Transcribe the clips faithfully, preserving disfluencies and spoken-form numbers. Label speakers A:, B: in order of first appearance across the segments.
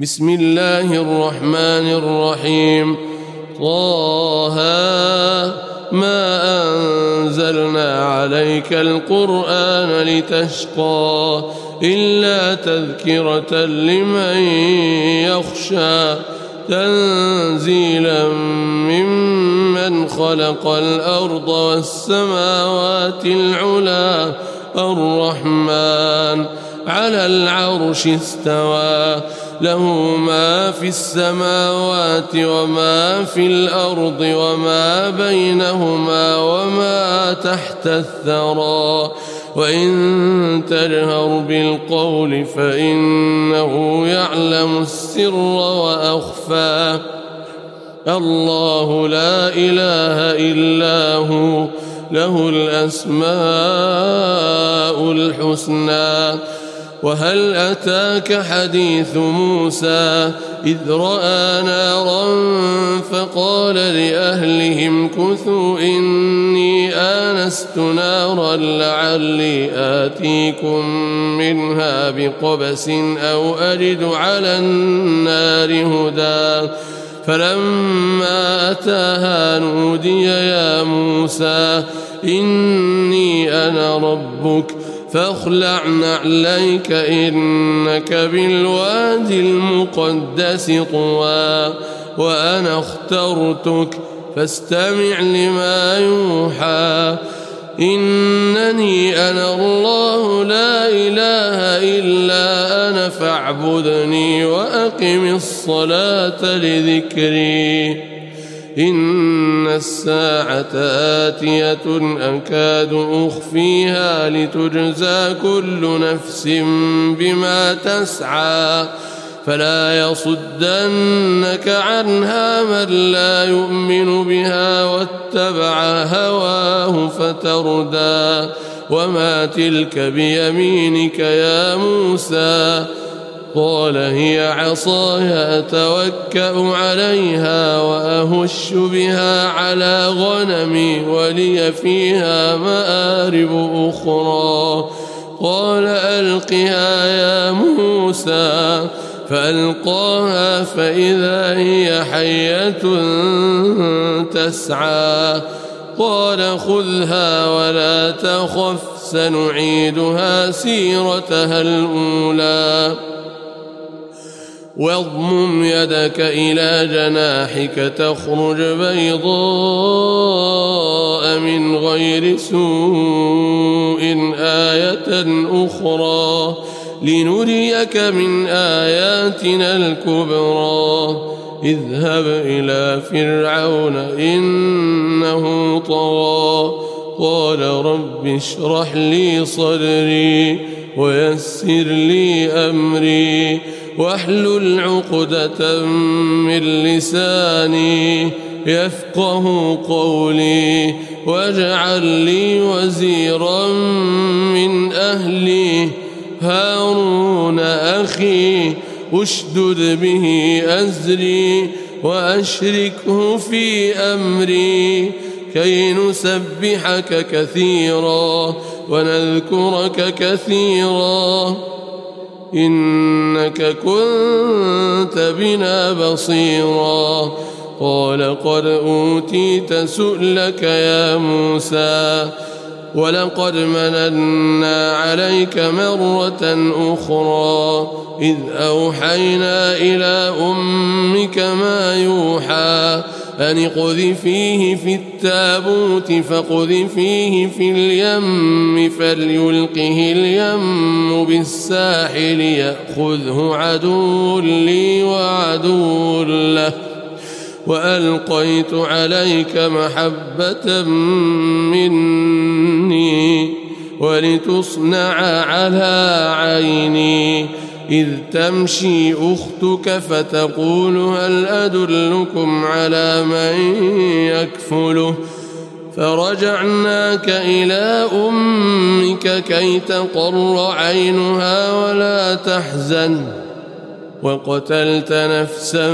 A: بسم الله الرحمن الرحيم. طه ما أنزلنا عليك القرآن لتشقى إلا تذكرة لمن يخشى تنزيلا ممن خلق الأرض والسماوات العلى الرحمن على العرش استوى له ما في السماوات وما في الأرض وما بينهما وما تحت الثرى وإن تجهر بالقول فإنه يعلم السر وأخفى الله لا إله إلا هو له الأسماء الحسنى. وهل أتاك حديث موسى إذ رأى نارا فقال لأهلهم كثوا إني آنست نارا لعلي آتيكم منها بقبس أو أجد على النار هدى فلما أتاها نودي يا موسى إني أنا ربك فاخلع نعليك إنك بالوادي المقدس طوى وأنا اخترتك فاستمع لما يوحى إنني أنا الله لا إله إلا أنا فاعبدني وأقم الصلاة لذكري إن الساعة آتية أكاد أخفيها لتجزى كل نفس بما تسعى فلا يصدنك عنها من لا يؤمن بها واتبع هواه فتردى وما تلك بيمينك يا موسى قال هي عصاي أتوكأ عليها وأهش بها على غنمي ولي فيها مآرب أخرى قال ألقها يا موسى فألقاها فإذا هي حية تسعى قال خذها ولا تخف سنعيدها سيرتها الأولى واضمم يدك إلى جناحك تخرج بيضاء من غير سوء آية أخرى لنريك من آياتنا الكبرى اذهب إلى فرعون إنه طغى قال رب اشرح لي صدري ويسر لي أمري واحلل عقدة من لساني يفقه قولي واجعل لي وزيرا من أهلي هارون أخي أشدد به أزري وأشركه في أمري كي نسبحك كثيرا ونذكرك كثيرا إنك كنت بنا بصيرا قال قد أوتيت سؤلك يا موسى ولقد مننا عليك مرة أخرى إذ أوحينا إلى أمك ما يوحى أن اقذفيه في التابوت فاقذفيه في اليم فليلقه اليم بالساحل يأخذه عدو لي وعدو له وألقيت عليك محبة مني ولتصنع على عيني إذ تمشي أختك فتقول هل أدلكم على من يكفله فرجعناك إلى أمك كي تقر عينها ولا تحزن وقتلت نفسا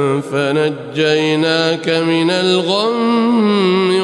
A: فنجيناك من الغم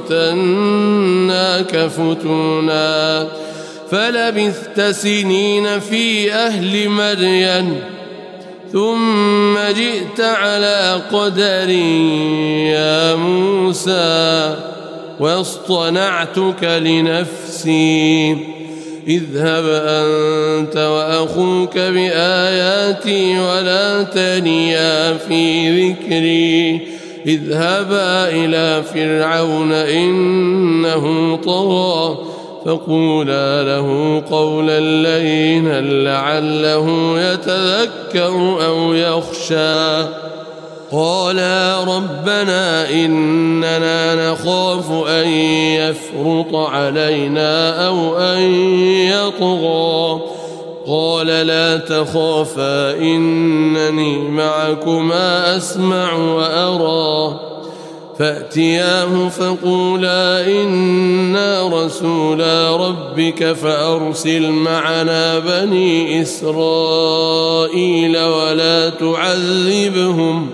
A: وفتناك فتونا فلبثت سنين في أهل مدين ثم جئت على قدر يا موسى واصطنعتك لنفسي اذهب أنت وأخوك بآياتي ولا تنيا في ذكري اذهبا إلى فرعون إنه طغى فقولا له قولا لينا لعله يتذكر أو يخشى قالا ربنا إننا نخاف أن يفرط علينا أو أن يطغى قال لا تخافا إنني معكما أسمع وأرى فأتياه فقولا إنا رسولا ربك فأرسل معنا بني إسرائيل ولا تعذبهم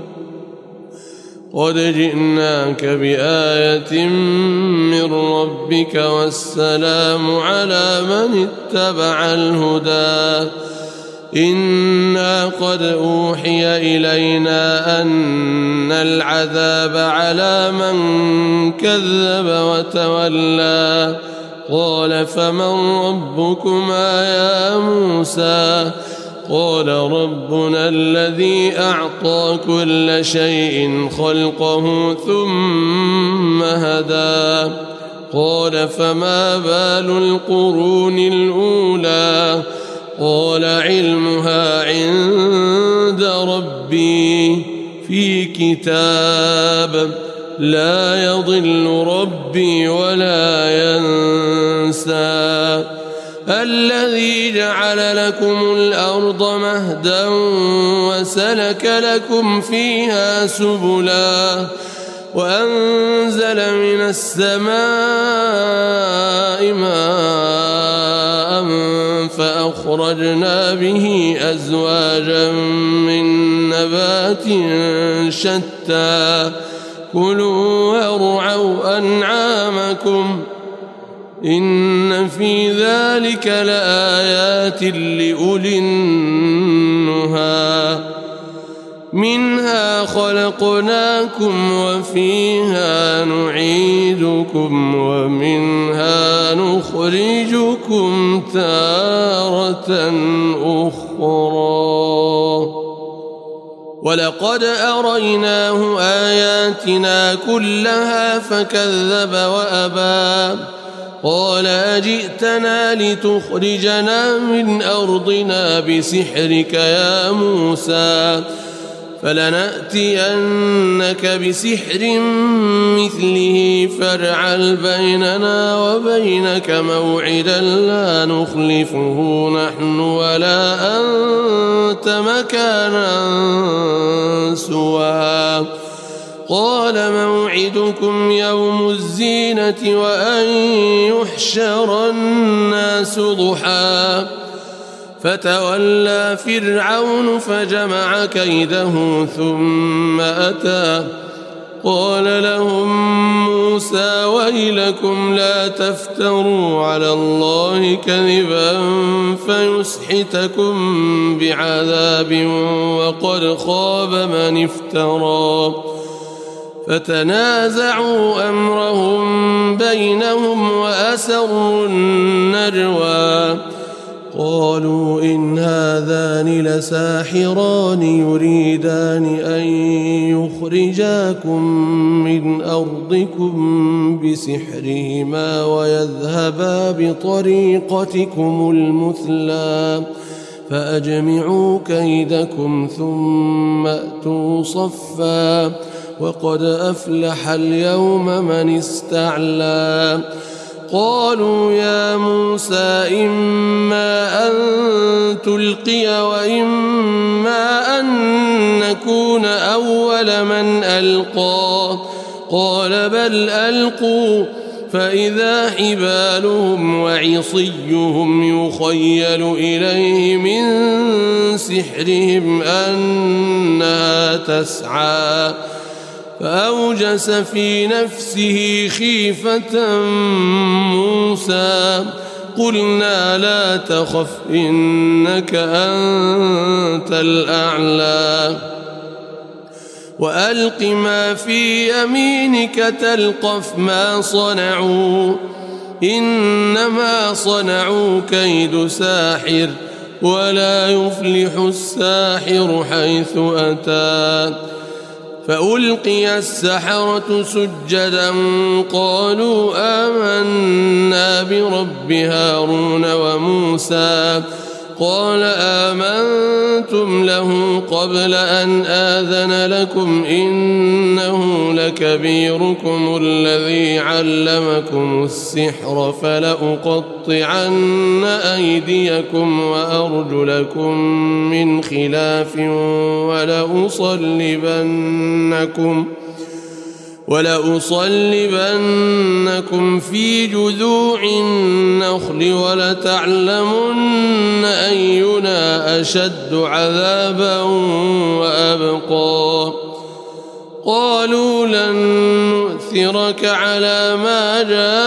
A: قد جئناك بآية من ربك والسلام على من اتبع الهدى إنا قد أوحي إلينا أن العذاب على من كذب وتولى قال فمن ربكما يا موسى قال ربنا الذي أعطى كل شيء خلقه ثم هدى قال فما بال القرون الأولى قال علمها عند ربي في كتاب لا يضل ربي ولا ينسى الذي جعل لكم الأرض مهدا وسلك لكم فيها سبلا وأنزل من السماء ماء فأخرجنا به أزواجا من نبات شتى كلوا وارعوا أنعامكم إن في ذلك لآيات لأولي النهى منها خلقناكم وفيها نعيدكم ومنها نخرجكم تارة أخرى ولقد أريناه آياتنا كلها فكذب وأبى قال أجئتنا لتخرجنا من أرضنا بسحرك يا موسى فلنأتينك بسحر مثله فاجعل بيننا وبينك موعدا لا نخلفه نحن ولا أنت مكانا سوى قال موعدكم يوم الزينة وأن يحشر الناس ضحى فتولى فرعون فجمع كيده ثم أتى قال لهم موسى ويلكم لا تفتروا على الله كذبا فيسحتكم بعذاب وقد خاب من افترى فتنازعوا أمرهم بينهم وأسروا النجوى قالوا إن هذان لساحران يريدان أن يخرجاكم من أرضكم بسحرهما ويذهبا بطريقتكم المثلى فأجمعوا كيدكم ثم أتوا صفا وقد أفلح اليوم من استعلى قالوا يا موسى إما أن تلقي وإما أن نكون أول من ألقى قال بل ألقوا فإذا حبالهم وعصيهم يخيل إليه من سحرهم أنها تسعى فأوجس في نفسه خيفة موسى قلنا لا تخف إنك أنت الأعلى وألق ما في يمينك تلقف ما صنعوا إنما صنعوا كيد ساحر ولا يفلح الساحر حيث أتى فألقي السحرة سجدا قالوا آمنا برب هارون وموسى قال آمنتم له قبل أن آذن لكم إنه لكبيركم الذي علمكم السحر فلأقطعن أيديكم وأرجلكم من خلاف ولأصلبنكم ولأصلبنكم في جذوع النخل ولتعلمن أينا أشد عذابا وأبقى قالوا لن نؤثرك على ما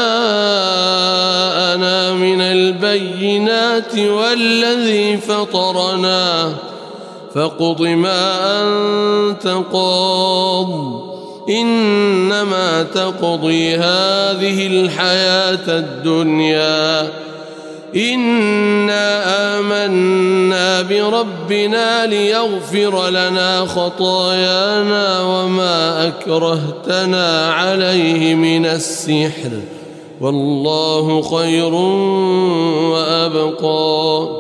A: جاءنا من البينات والذي فطرنا فاقض ما أنت قاض إنما تقضي هذه الحياة الدنيا إنا آمنا بربنا ليغفر لنا خطايانا وما أكرهتنا عليه من السحر والله خير وأبقى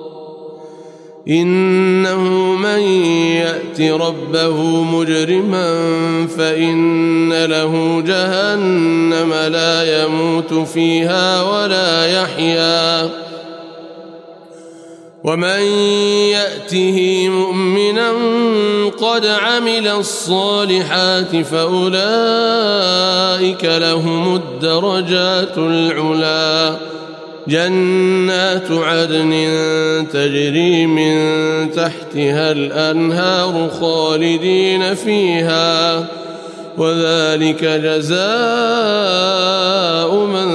A: إنه من يأت ربه مجرما فإن له جهنم لا يموت فيها ولا يحيا ومن يأته مؤمنا قد عمل الصالحات فأولئك لهم الدرجات العلى جنات عدن تجري من تحتها الأنهار خالدين فيها وذلك جزاء من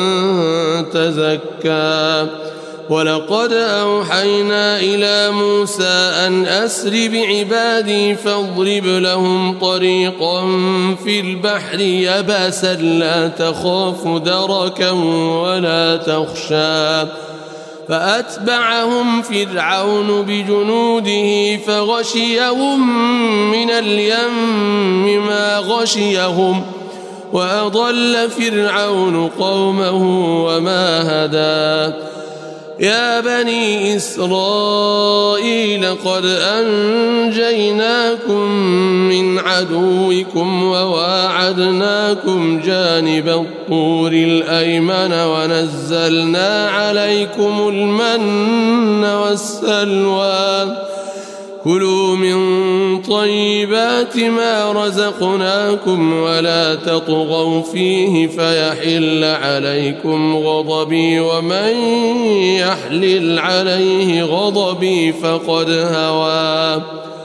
A: تزكى ولقد أوحينا إلى موسى أن أسر بعبادي فاضرب لهم طريقا في البحر يبسا لا تخاف دركا ولا تخشى فأتبعهم فرعون بجنوده فغشيهم من اليم ما غشيهم وأضل فرعون قومه وما هدى يا بني إسرائيل قد أنجيناكم من عدوكم وواعدناكم جانب الطور الأيمن ونزلنا عليكم المن والسلوى كلوا من طيبات ما رزقناكم ولا تطغوا فيه فيحل عليكم غضبي ومن يحلل عليه غضبي فقد هوى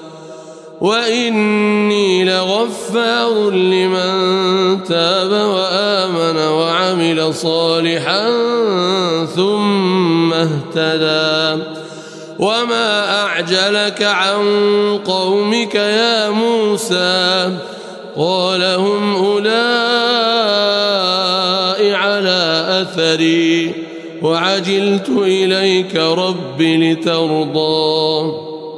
A: وإني لغفار لمن تاب وآمن وعمل صالحا ثم اهتدى وما أعجلك عن قومك يا موسى قال هم أولئك على أثري وعجلت إليك رب لترضى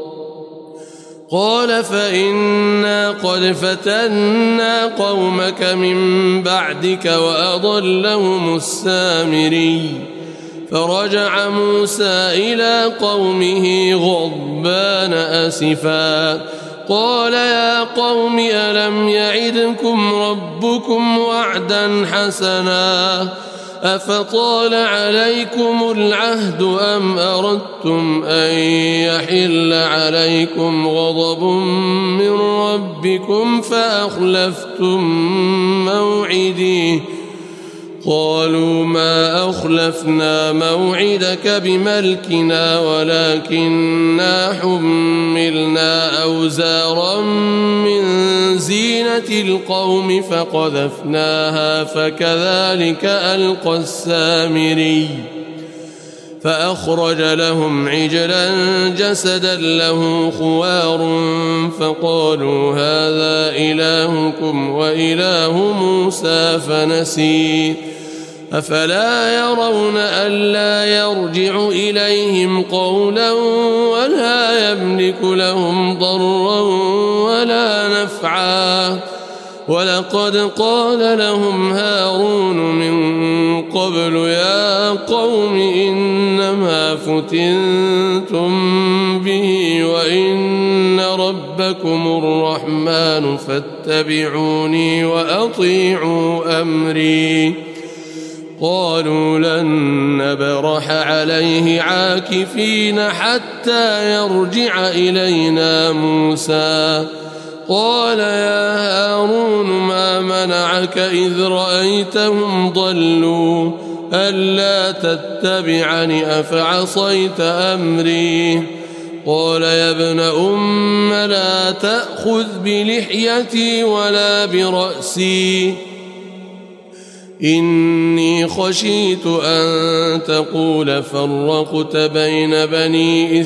A: قال فإنا قد فتنا قومك من بعدك وأضلهم السامري فرجع موسى إلى قومه غضبان أسفا قال يا قوم ألم يعدكم ربكم وعدا حسنا أفطال عليكم العهد أم أردتم أن يحل عليكم غضب من ربكم فأخلفتم موعدي قالوا ما أخلفنا موعدك بملكنا ولكننا حملنا أوزارا من زينة القوم فقذفناها فكذلك ألقى السامري فأخرج لهم عجلا جسدا له خوار فقالوا هذا إلهكم وإله موسى فنسي أفلا يرون ألا يرجع إليهم قولا ولا يملك لهم ضرا ولا نفعا ولقد قال لهم هارون من قبل يا قوم إنما فتنتم به وإن ربكم الرحمن فاتبعوني وأطيعوا أمري قالوا لن نبرح عليه عاكفين حتى يرجع إلينا موسى قال يا هارون ما منعك إذ رأيتهم ضلوا ألا تتبعني أفعصيت أمري قال يا ابن أم لا تأخذ بلحيتي ولا برأسي إني خشيت أن تقول فرقت بين بني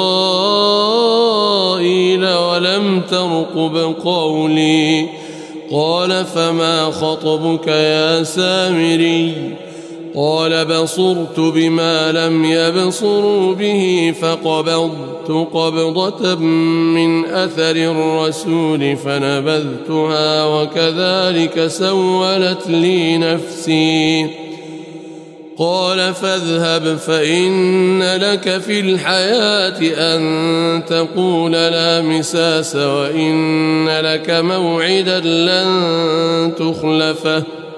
A: إسرائيل ولم ترقب قولي قال فما خطبك يا سامري قال بصرت بما لم يبصروا به فقبضت قبضة من أثر الرسول فنبذتها وكذلك سولت لي نفسي قال فاذهب فإن لك في الحياة أن تقول لا مساس وإن لك موعدا لن تخلفه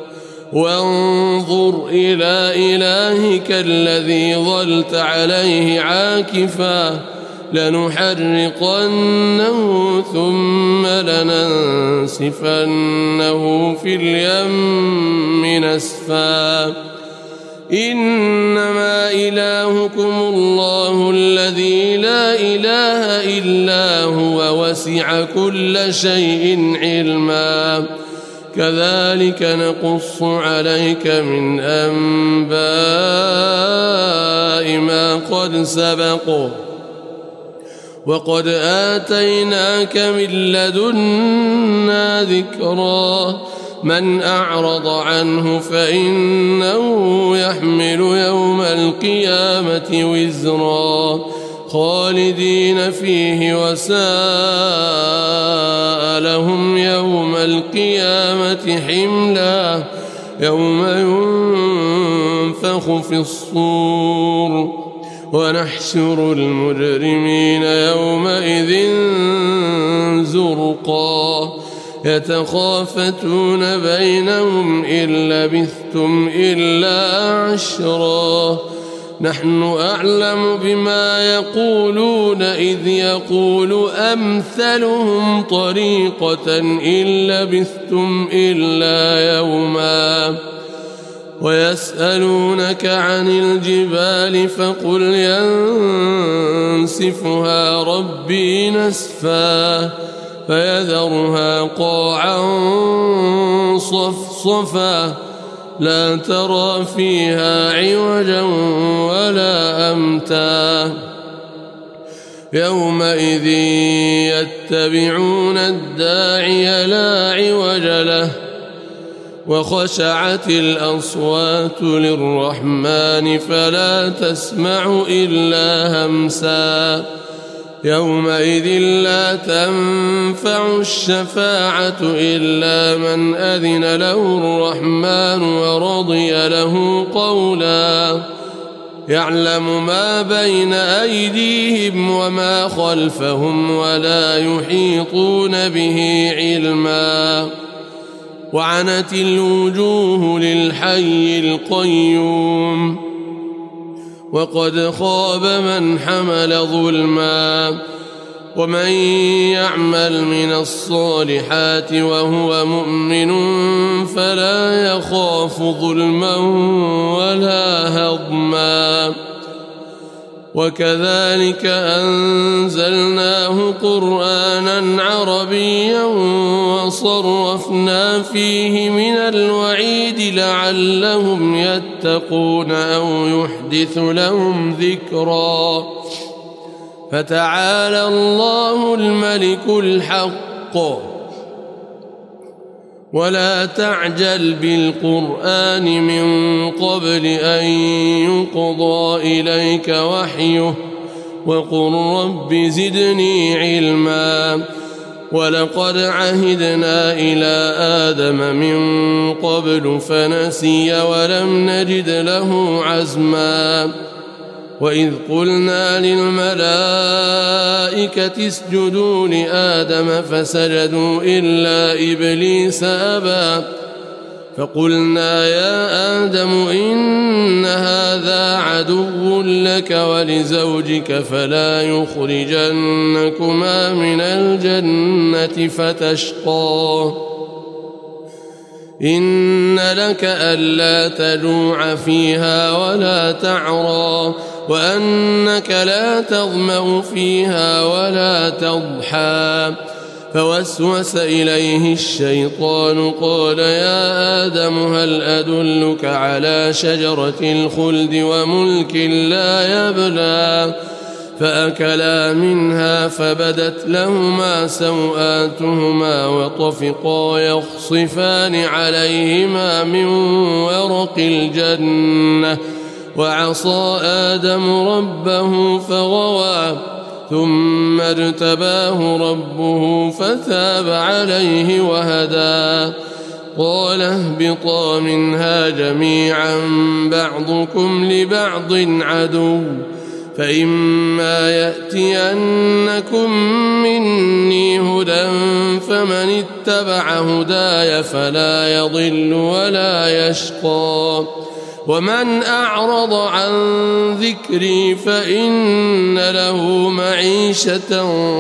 A: وانظر إلى إلهك الذي ظلت عليه عاكفا لنحرقنه ثم لننسفنه في اليم نسفا إنما إلهكم الله الذي لا إله إلا هو وسع كل شيء علما كذلك نقص عليك من أنباء ما قد سبق وقد آتيناك من لدنا ذكرا من أعرض عنه فإنه يحمل يوم القيامة وزرا خالدين فيه وساء لهم يوم القيامة حملا يوم ينفخ في الصور ونحشر المجرمين يومئذ زرقا يتخافتون بينهم إن لبثتم إلا عشرا نحن أعلم بما يقولون إذ يقول أمثلهم طريقة إن لبثتم إلا يوما ويسألونك عن الجبال فقل ينسفها ربي نسفا فيذرها قاعا صفصفا لا ترى فيها عوجا ولا أمتا يومئذ يتبعون الداعي لا عوج له وخشعت الأصوات للرحمن فلا تسمع إلا همسا يومئذ لا تنفع الشفاعة إلا من أذن له الرحمن ورضي له قولا يعلم ما بين أيديهم وما خلفهم ولا يحيطون به علما وعنت الوجوه للحي القيوم وقد خاب من حمل ظلما ومن يعمل من الصالحات وهو مؤمن فلا يخاف ظلما ولا هضما وكذلك أنزلناه قرآنا عربيا وصرفنا فيه من الوعيد لعلهم يتقون أو يحدث لهم ذكرا فتعالى الله الملك الحق ولا تعجل بالقرآن من قبل أن يقضى إليك وحيه وقل رب زدني علما ولقد عهدنا إلى آدم من قبل فنسي ولم نجد له عزما وإذ قلنا للملائكة اسجدوا لآدم فسجدوا إلا إبليس أبى فقلنا يا آدم إن هذا عدو لك ولزوجك فلا يخرجنكما من الجنة فتشقى إن لك ألا تجوع فيها ولا تعرى وأنك لا تظمأ فيها ولا تضحى فوسوس إليه الشيطان قال يا آدم هل أدلك على شجرة الخلد وملك لا يبلى فأكلا منها فبدت لهما سوآتهما وطفقا يخصفان عليهما من ورق الجنة وعصى آدم ربه فغوى ثم اجتباه ربه فتاب عليه وهدى قال اهبطا منها جميعا بعضكم لبعض عدو فإما يأتينكم مني هدى فمن اتبع هداي فلا يضل ولا يشقى ومن أعرض عن ذكري فإن له معيشة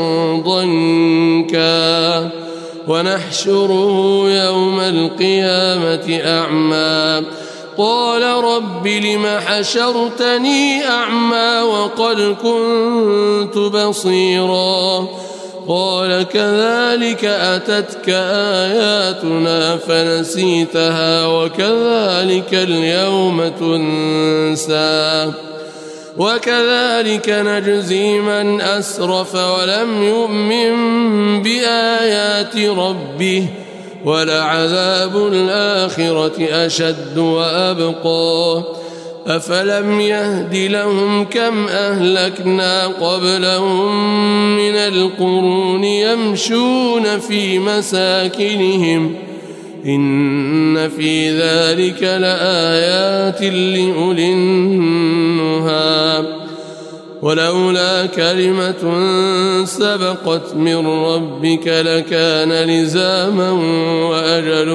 A: ضنكا ونحشره يوم القيامة أعمى قال رب لم حشرتني أعمى وقد كنت بصيرا قال كذلك أتتك آياتنا فنسيتها وكذلك اليوم تنسى وكذلك نجزي من أسرف ولم يؤمن بآيات ربه ولعذاب الآخرة أشد وأبقى أفلم يهد لهم كم أهلكنا قبلهم من القرون يمشون في مساكنهم إن في ذلك لآيات لأولي النهى ولولا كلمة سبقت من ربك لكان لزاما وأجل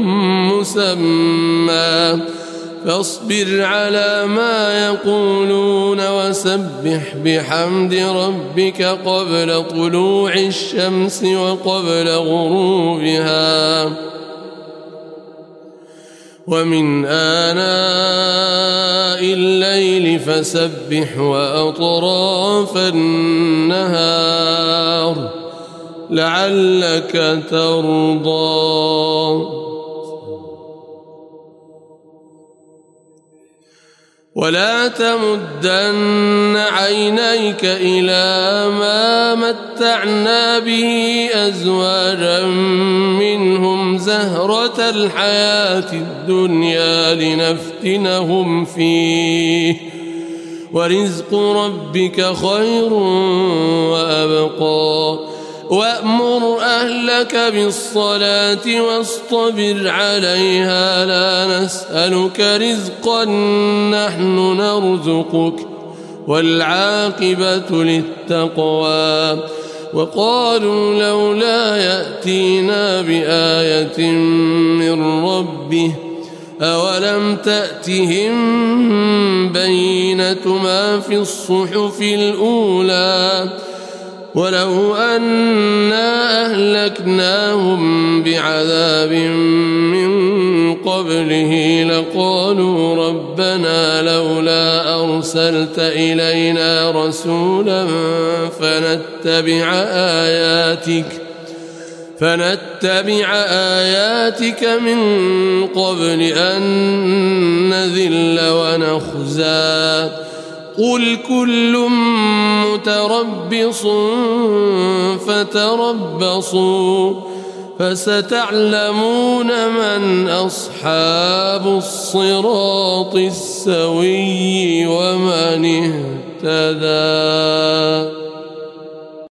A: مسمى فاصبر على ما يقولون وسبح بحمد ربك قبل طلوع الشمس وقبل غروبها ومن آناء الليل فسبح وأطراف النهار لعلك ترضى ولا تمدن عينيك إلى ما متعنا به أزواجا منهم زهرة الحياة الدنيا لنفتنهم فيه ورزق ربك خير وأبقى وأمر أهلك بالصلاة واصطبر عليها لا نسألك رزقا نحن نرزقك والعاقبة للتقوى وقالوا لولا يأتينا بآية من ربه أولم تأتهم بينة ما في الصحف الأولى ولو أنا أهلكناهم بعذاب من قبله لقالوا ربنا لولا أرسلت إلينا رسولا فنتبع آياتك فنتبع آياتك من قبل أن نذل ونخزى قل كل متربص فتربصوا فستعلمون من أصحاب الصراط السوي ومن اهتدى.